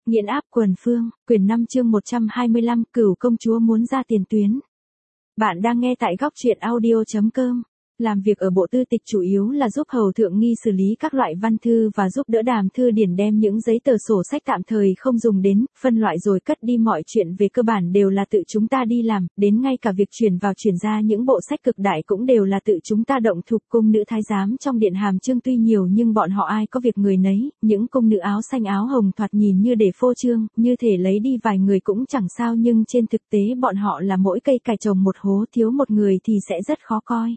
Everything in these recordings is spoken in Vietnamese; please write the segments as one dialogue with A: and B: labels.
A: Nghiễn áp quần phương, quyển 5 chương 125, Cửu công chúa muốn ra tiền tuyến. Bạn đang nghe tại góc truyện audio.com. Làm việc ở bộ tư tịch chủ yếu là giúp hầu thượng nghi xử lý các loại văn thư và giúp đỡ đàm thư điển đem những giấy tờ sổ sách tạm thời không dùng đến, phân loại rồi cất đi. Mọi chuyện về cơ bản đều là tự chúng ta đi làm, đến ngay cả việc chuyển vào chuyển ra những bộ sách cực đại cũng đều là tự chúng ta động thục. Cung nữ thái giám trong điện hàm trương tuy nhiều nhưng bọn họ ai có việc người nấy, những cung nữ áo xanh áo hồng thoạt nhìn như để phô trương, như thể lấy đi vài người cũng chẳng sao, nhưng trên thực tế bọn họ là mỗi cây cải trồng một hố, thiếu một người thì sẽ rất khó coi.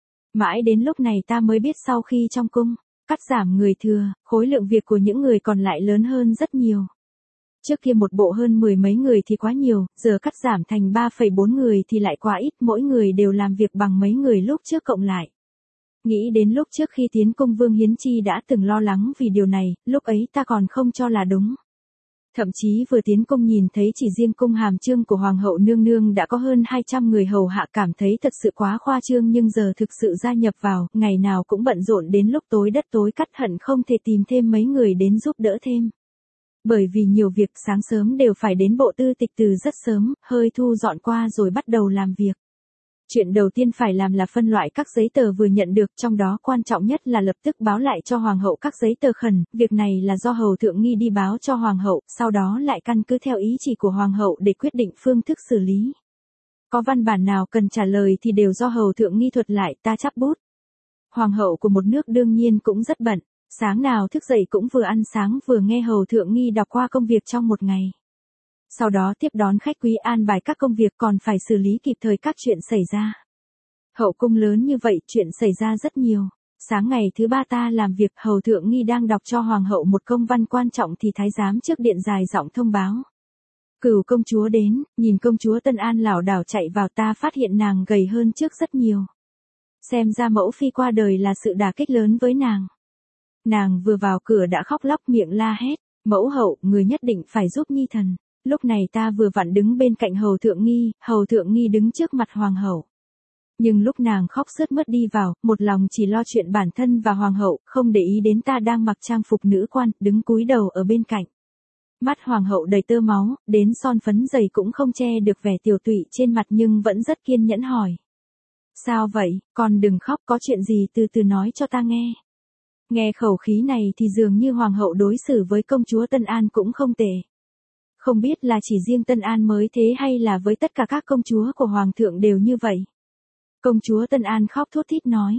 A: Mãi đến lúc này ta mới biết sau khi trong cung cắt giảm người thừa, khối lượng việc của những người còn lại lớn hơn rất nhiều. Trước kia một bộ hơn 10 mấy người thì quá nhiều, giờ cắt giảm thành 3,4 người thì lại quá ít, mỗi người đều làm việc bằng mấy người lúc trước cộng lại. Nghĩ đến lúc trước khi tiến cung Vương Hiến Chi đã từng lo lắng vì điều này, lúc ấy ta còn không cho là đúng. Thậm chí vừa tiến cung nhìn thấy chỉ riêng cung hàm trương của Hoàng hậu nương nương đã có hơn 200 người hầu hạ, cảm thấy thật sự quá khoa trương, nhưng giờ thực sự gia nhập vào, ngày nào cũng bận rộn đến lúc tối đất tối cắt, hận không thể tìm thêm mấy người đến giúp đỡ thêm. Bởi vì nhiều việc, sáng sớm đều phải đến bộ tư tịch từ rất sớm, hơi thu dọn qua rồi bắt đầu làm việc. Chuyện đầu tiên phải làm là phân loại các giấy tờ vừa nhận được, trong đó quan trọng nhất là lập tức báo lại cho Hoàng hậu các giấy tờ khẩn, việc này là do hầu thượng nghi đi báo cho Hoàng hậu, sau đó lại căn cứ theo ý chỉ của Hoàng hậu để quyết định phương thức xử lý. Có văn bản nào cần trả lời thì đều do hầu thượng nghi thuật lại, ta chắp bút. Hoàng hậu của một nước đương nhiên cũng rất bận, sáng nào thức dậy cũng vừa ăn sáng vừa nghe hầu thượng nghi đọc qua công việc trong một ngày. Sau đó tiếp đón khách quý, an bài các công việc, còn phải xử lý kịp thời các chuyện xảy ra. Hậu cung lớn như vậy, chuyện xảy ra rất nhiều. Sáng ngày thứ ba ta làm việc, hầu thượng nghi đang đọc cho Hoàng hậu một công văn quan trọng thì thái giám trước điện dài giọng thông báo. Cửu công chúa đến. Nhìn công chúa Tân An lảo đảo chạy vào, ta phát hiện nàng gầy hơn trước rất nhiều. Xem ra mẫu phi qua đời là sự đả kích lớn với nàng. Nàng vừa vào cửa đã khóc lóc miệng la hét, mẫu hậu, người nhất định phải giúp nhi thần. Lúc này ta vừa vặn đứng bên cạnh hầu thượng nghi đứng trước mặt Hoàng hậu. Nhưng lúc nàng khóc sướt mướt đi vào, một lòng chỉ lo chuyện bản thân và Hoàng hậu, không để ý đến ta đang mặc trang phục nữ quan, đứng cúi đầu ở bên cạnh. Mắt Hoàng hậu đầy tơ máu, đến son phấn dày cũng không che được vẻ tiều tụy trên mặt, nhưng vẫn rất kiên nhẫn hỏi. Sao vậy, con đừng khóc, có chuyện gì từ từ nói cho ta nghe. Nghe khẩu khí này thì dường như Hoàng hậu đối xử với công chúa Tân An cũng không tệ. Không biết là chỉ riêng Tân An mới thế hay là với tất cả các công chúa của Hoàng thượng đều như vậy. Công chúa Tân An khóc thút thít nói,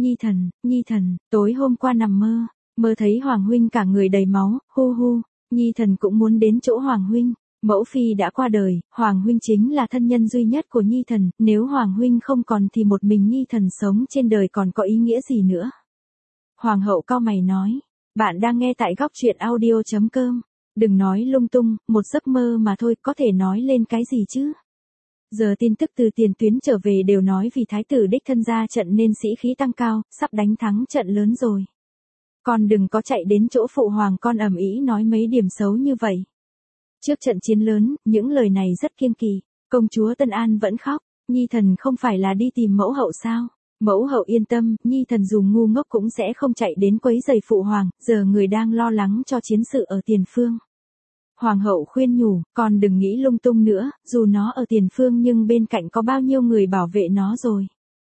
A: nhi thần, tối hôm qua nằm mơ thấy Hoàng huynh cả người đầy máu, hu, nhi thần cũng muốn đến chỗ Hoàng huynh. Mẫu phi đã qua đời, Hoàng huynh chính là thân nhân duy nhất của nhi thần, nếu Hoàng huynh không còn thì một mình nhi thần sống trên đời còn có ý nghĩa gì nữa. Hoàng hậu cau mày nói, bạn đang nghe tại góc truyện audio.com. Đừng nói lung tung, một giấc mơ mà thôi, có thể nói lên cái gì chứ. Giờ tin tức từ tiền tuyến trở về đều nói vì thái tử đích thân ra trận nên sĩ khí tăng cao, sắp đánh thắng trận lớn rồi. Con đừng có chạy đến chỗ phụ hoàng con ầm ĩ nói mấy điểm xấu như vậy. Trước trận chiến lớn, những lời này rất kiêng kỵ. Công chúa Tân An vẫn khóc, nhi thần không phải là đi tìm mẫu hậu sao? Mẫu hậu yên tâm, nhi thần dù ngu ngốc cũng sẽ không chạy đến quấy rầy phụ hoàng, giờ người đang lo lắng cho chiến sự ở tiền phương. Hoàng hậu khuyên nhủ, con đừng nghĩ lung tung nữa, dù nó ở tiền phương nhưng bên cạnh có bao nhiêu người bảo vệ nó rồi.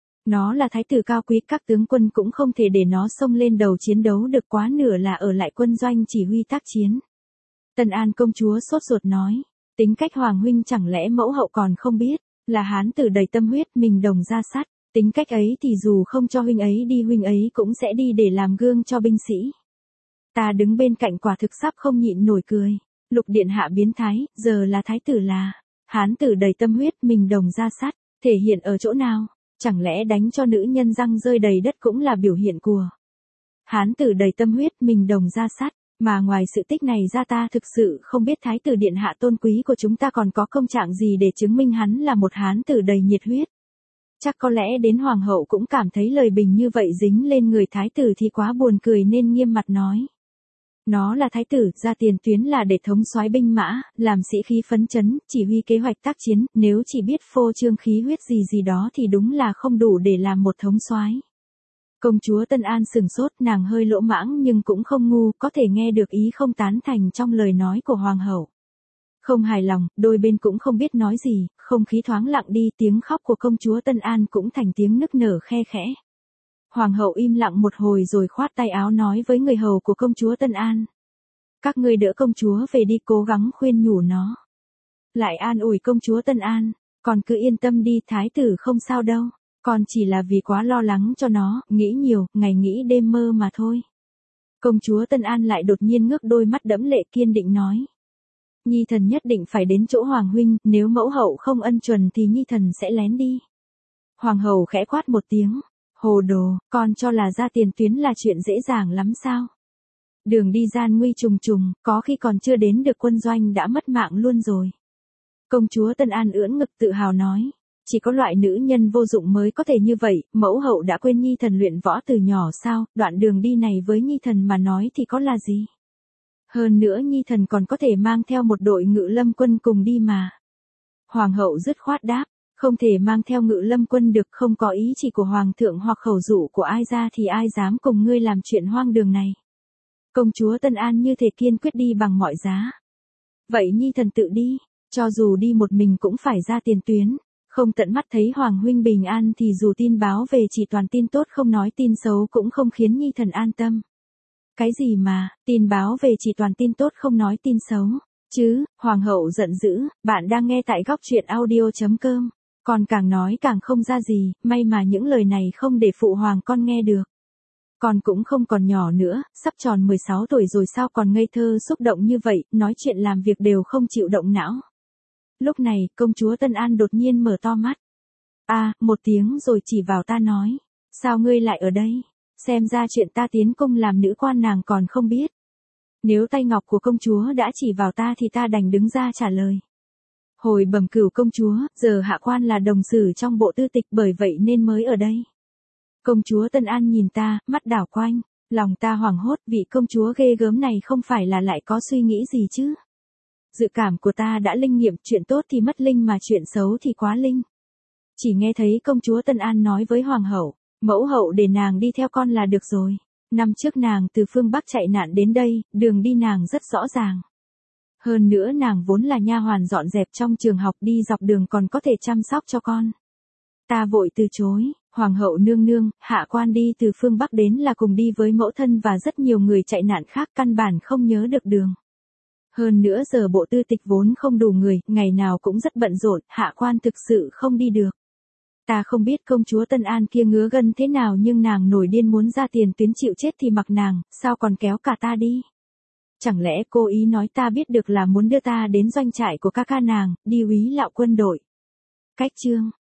A: Nó là thái tử cao quý, các tướng quân cũng không thể để nó xông lên đầu chiến đấu được, quá nửa là ở lại quân doanh chỉ huy tác chiến. Tân An công chúa sốt ruột nói, tính cách Hoàng huynh chẳng lẽ mẫu hậu còn không biết, là hán tử đầy tâm huyết, mình đồng ra sắt, tính cách ấy thì dù không cho huynh ấy đi huynh ấy cũng sẽ đi để làm gương cho binh sĩ. Ta đứng bên cạnh quả thực sắp không nhịn nổi cười. Lục điện hạ biến thái, giờ là thái tử là hán tử đầy tâm huyết, mình đồng ra sắt, thể hiện ở chỗ nào? Chẳng lẽ đánh cho nữ nhân răng rơi đầy đất cũng là biểu hiện của hán tử đầy tâm huyết, mình đồng ra sắt? Mà ngoài sự tích này ra ta thực sự không biết thái tử điện hạ tôn quý của chúng ta còn có công trạng gì để chứng minh hắn là một hán tử đầy nhiệt huyết. Chắc có lẽ đến hoàng hậu cũng cảm thấy lời bình như vậy dính lên người thái tử thì quá buồn cười nên nghiêm mặt nói. Nó là thái tử, ra tiền tuyến là để thống soái binh mã, làm sĩ khí phấn chấn, chỉ huy kế hoạch tác chiến, nếu chỉ biết phô trương khí huyết gì đó thì đúng là không đủ để làm một thống soái. Công chúa Tân An sừng sốt, nàng hơi lỗ mãng nhưng cũng không ngu, có thể nghe được ý không tán thành trong lời nói của hoàng hậu. Không hài lòng, đôi bên cũng không biết nói gì, không khí thoáng lặng đi, tiếng khóc của công chúa Tân An cũng thành tiếng nức nở khe khẽ. Hoàng hậu im lặng một hồi rồi khoát tay áo nói với người hầu của công chúa Tân An. Các ngươi đỡ công chúa về đi, cố gắng khuyên nhủ nó. Lại an ủi công chúa Tân An, con cứ yên tâm đi, thái tử không sao đâu, con chỉ là vì quá lo lắng cho nó, nghĩ nhiều, ngày nghĩ đêm mơ mà thôi. Công chúa Tân An lại đột nhiên ngước đôi mắt đẫm lệ kiên định nói. Nhi thần nhất định phải đến chỗ Hoàng huynh, nếu mẫu hậu không ân chuẩn thì Nhi thần sẽ lén đi. Hoàng hậu khẽ quát một tiếng, hồ đồ, con cho là ra tiền tuyến là chuyện dễ dàng lắm sao? Đường đi gian nguy trùng trùng, có khi còn chưa đến được quân doanh đã mất mạng luôn rồi. Công chúa Tân An ưỡn ngực tự hào nói, chỉ có loại nữ nhân vô dụng mới có thể như vậy, mẫu hậu đã quên Nhi thần luyện võ từ nhỏ sao, đoạn đường đi này với Nhi thần mà nói thì có là gì? Hơn nữa Nhi thần còn có thể mang theo một đội ngự lâm quân cùng đi mà. Hoàng hậu dứt khoát đáp, không thể mang theo ngự lâm quân được, không có ý chỉ của hoàng thượng hoặc khẩu dụ của ai ra thì ai dám cùng ngươi làm chuyện hoang đường này. Công chúa Tân An như thể kiên quyết đi bằng mọi giá. Vậy Nhi thần tự đi, cho dù đi một mình cũng phải ra tiền tuyến, không tận mắt thấy Hoàng huynh bình an thì dù tin báo về chỉ toàn tin tốt không nói tin xấu cũng không khiến Nhi thần an tâm. Cái gì mà, tin báo về chỉ toàn tin tốt không nói tin xấu, chứ, hoàng hậu giận dữ, bạn đang nghe tại góc truyện audio.com, con càng nói càng không ra gì, may mà những lời này không để phụ hoàng con nghe được. Con cũng không còn nhỏ nữa, sắp tròn 16 tuổi rồi sao còn ngây thơ xúc động như vậy, nói chuyện làm việc đều không chịu động não. Lúc này, công chúa Tân An đột nhiên mở to mắt. Một tiếng rồi chỉ vào ta nói, sao ngươi lại ở đây? Xem ra chuyện ta tiến cung làm nữ quan nàng còn không biết. Nếu tay ngọc của công chúa đã chỉ vào ta thì ta đành đứng ra trả lời. Hồi bẩm cửu công chúa, giờ hạ quan là đồng sử trong bộ tư tịch bởi vậy nên mới ở đây. Công chúa Tân An nhìn ta, mắt đảo quanh, lòng ta hoảng hốt, vị công chúa ghê gớm này không phải là lại có suy nghĩ gì chứ. Dự cảm của ta đã linh nghiệm, chuyện tốt thì mất linh mà chuyện xấu thì quá linh. Chỉ nghe thấy công chúa Tân An nói với hoàng hậu, mẫu hậu để nàng đi theo con là được rồi. Năm trước nàng từ phương Bắc chạy nạn đến đây, đường đi nàng rất rõ ràng. Hơn nữa nàng vốn là nha hoàn dọn dẹp trong trường học, đi dọc đường còn có thể chăm sóc cho con. Ta vội từ chối, hoàng hậu nương nương, hạ quan đi từ phương Bắc đến là cùng đi với mẫu thân và rất nhiều người chạy nạn khác, căn bản không nhớ được đường. Hơn nữa giờ bộ tư tịch vốn không đủ người, ngày nào cũng rất bận rộn, hạ quan thực sự không đi được. Ta không biết công chúa Tân An kia ngứa gân thế nào nhưng nàng nổi điên muốn ra tiền tuyến chịu chết thì mặc nàng, sao còn kéo cả ta đi? Chẳng lẽ cô ý nói ta biết được là muốn đưa ta đến doanh trại của ca ca nàng, đi úy lạo quân đội? Cách chương